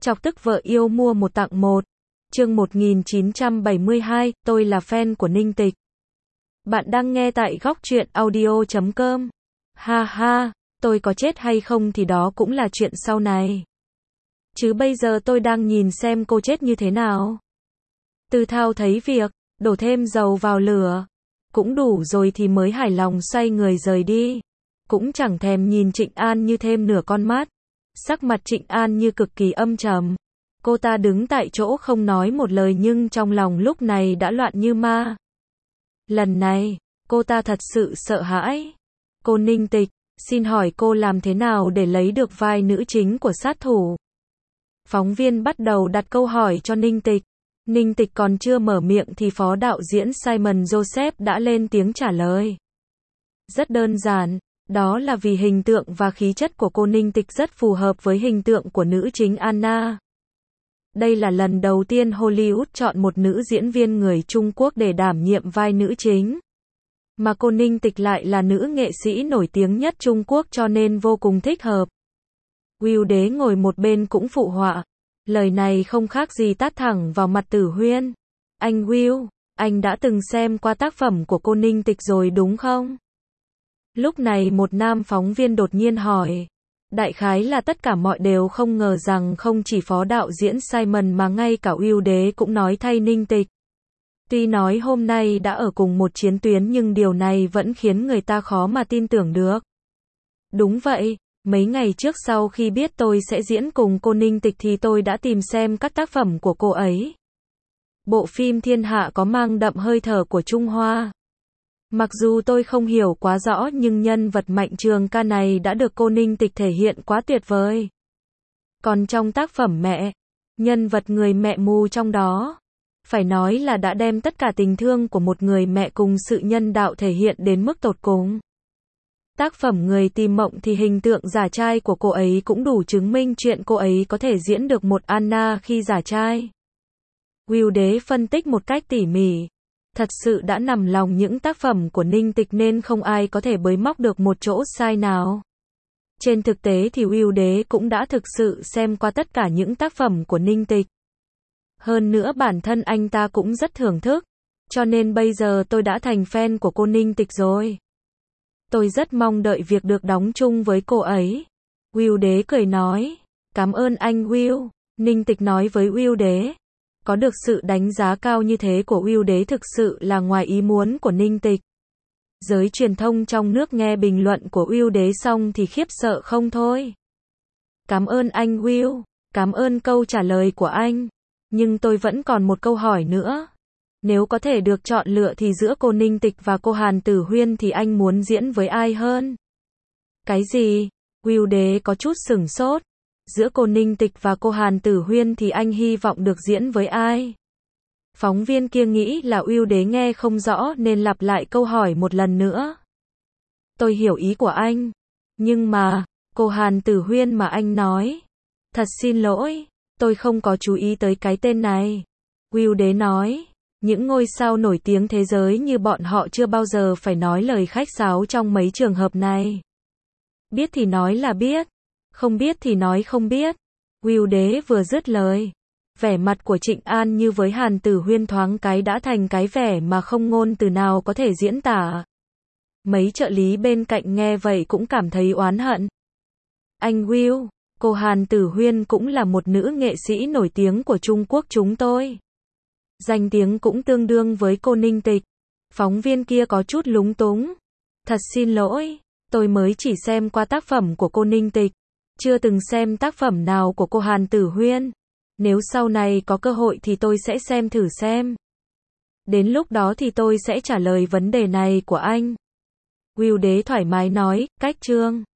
Chọc tức vợ yêu mua một tặng một. Chương 1972, tôi là fan của Ninh Tịch. Bạn đang nghe tại góc truyện audio.com. Ha ha, tôi có chết hay không thì đó cũng là chuyện sau này. Chứ bây giờ tôi đang nhìn xem cô chết như thế nào. Tư Thao thấy việc, đổ thêm dầu vào lửa. Cũng đủ rồi thì mới hài lòng xoay người rời đi. Cũng chẳng thèm nhìn Trịnh An Như thêm nửa con mắt. Sắc mặt Trịnh An Như cực kỳ âm trầm. Cô ta đứng tại chỗ không nói một lời nhưng trong lòng lúc này đã loạn như ma. Lần này, cô ta thật sự sợ hãi. Cô Ninh Tịch, xin hỏi cô làm thế nào để lấy được vai nữ chính của sát thủ? Phóng viên bắt đầu đặt câu hỏi cho Ninh Tịch. Ninh Tịch còn chưa mở miệng thì phó đạo diễn Simon Joseph đã lên tiếng trả lời. Rất đơn giản, đó là vì hình tượng và khí chất của cô Ninh Tịch rất phù hợp với hình tượng của nữ chính Anna. Đây là lần đầu tiên Hollywood chọn một nữ diễn viên người Trung Quốc để đảm nhiệm vai nữ chính. Mà cô Ninh Tịch lại là nữ nghệ sĩ nổi tiếng nhất Trung Quốc cho nên vô cùng thích hợp. Will Đế ngồi một bên cũng phụ họa. Lời này không khác gì tát thẳng vào mặt Tử Huyên. Anh Will, anh đã từng xem qua tác phẩm của cô Ninh Tịch rồi đúng không? Lúc này một nam phóng viên đột nhiên hỏi. Đại khái là tất cả mọi đều không ngờ rằng không chỉ phó đạo diễn Simon mà ngay cả Will Đế cũng nói thay Ninh Tịch. Tuy nói hôm nay đã ở cùng một chiến tuyến nhưng điều này vẫn khiến người ta khó mà tin tưởng được. Đúng vậy, mấy ngày trước sau khi biết tôi sẽ diễn cùng cô Ninh Tịch thì tôi đã tìm xem các tác phẩm của cô ấy. Bộ phim Thiên Hạ có mang đậm hơi thở của Trung Hoa. Mặc dù tôi không hiểu quá rõ nhưng nhân vật Mạnh Trường Ca này đã được cô Ninh Tịch thể hiện quá tuyệt vời. Còn trong tác phẩm Mẹ, nhân vật người mẹ mù trong đó, phải nói là đã đem tất cả tình thương của một người mẹ cùng sự nhân đạo thể hiện đến mức tột cùng. Tác phẩm Người Tìm Mộng thì hình tượng giả trai của cô ấy cũng đủ chứng minh chuyện cô ấy có thể diễn được một Anna khi giả trai. Will Đế phân tích một cách tỉ mỉ. Thật sự đã nằm lòng những tác phẩm của Ninh Tịch nên không ai có thể bới móc được một chỗ sai nào. Trên thực tế thì Will Đế cũng đã thực sự xem qua tất cả những tác phẩm của Ninh Tịch. Hơn nữa bản thân anh ta cũng rất thưởng thức. Cho nên bây giờ tôi đã thành fan của cô Ninh Tịch rồi. Tôi rất mong đợi việc được đóng chung với cô ấy. Will Đế cười nói. Cảm ơn anh Will. Ninh Tịch nói với Will Đế. Có được sự đánh giá cao như thế của Will Đế thực sự là ngoài ý muốn của Ninh Tịch. Giới truyền thông trong nước nghe bình luận của Will Đế xong thì khiếp sợ không thôi. Cảm ơn anh Will. Cảm ơn câu trả lời của anh. Nhưng tôi vẫn còn một câu hỏi nữa. Nếu có thể được chọn lựa thì giữa cô Ninh Tịch và cô Hàn Tử Huyên thì anh muốn diễn với ai hơn? Cái gì? Will Đế có chút sửng sốt. Giữa cô Ninh Tịch và cô Hàn Tử Huyên thì anh hy vọng được diễn với ai? Phóng viên kia nghĩ là Will Đế nghe không rõ nên lặp lại câu hỏi một lần nữa. Tôi hiểu ý của anh. Nhưng mà, cô Hàn Tử Huyên mà anh nói. Thật xin lỗi, tôi không có chú ý tới cái tên này. Will Đế nói. Những ngôi sao nổi tiếng thế giới như bọn họ chưa bao giờ phải nói lời khách sáo trong mấy trường hợp này. Biết thì nói là biết. Không biết thì nói không biết. Will Đế vừa dứt lời. Vẻ mặt của Trịnh An Như với Hàn Tử Huyên thoáng cái đã thành cái vẻ mà không ngôn từ nào có thể diễn tả. Mấy trợ lý bên cạnh nghe vậy cũng cảm thấy oán hận. Anh Will, cô Hàn Tử Huyên cũng là một nữ nghệ sĩ nổi tiếng của Trung Quốc chúng tôi. Danh tiếng cũng tương đương với cô Ninh Tịch. Phóng viên kia có chút lúng túng. Thật xin lỗi, tôi mới chỉ xem qua tác phẩm của cô Ninh Tịch. Chưa từng xem tác phẩm nào của cô Hàn Tử Huyên. Nếu sau này có cơ hội thì tôi sẽ xem thử xem. Đến lúc đó thì tôi sẽ trả lời vấn đề này của anh. Will Đế thoải mái nói, cách chương.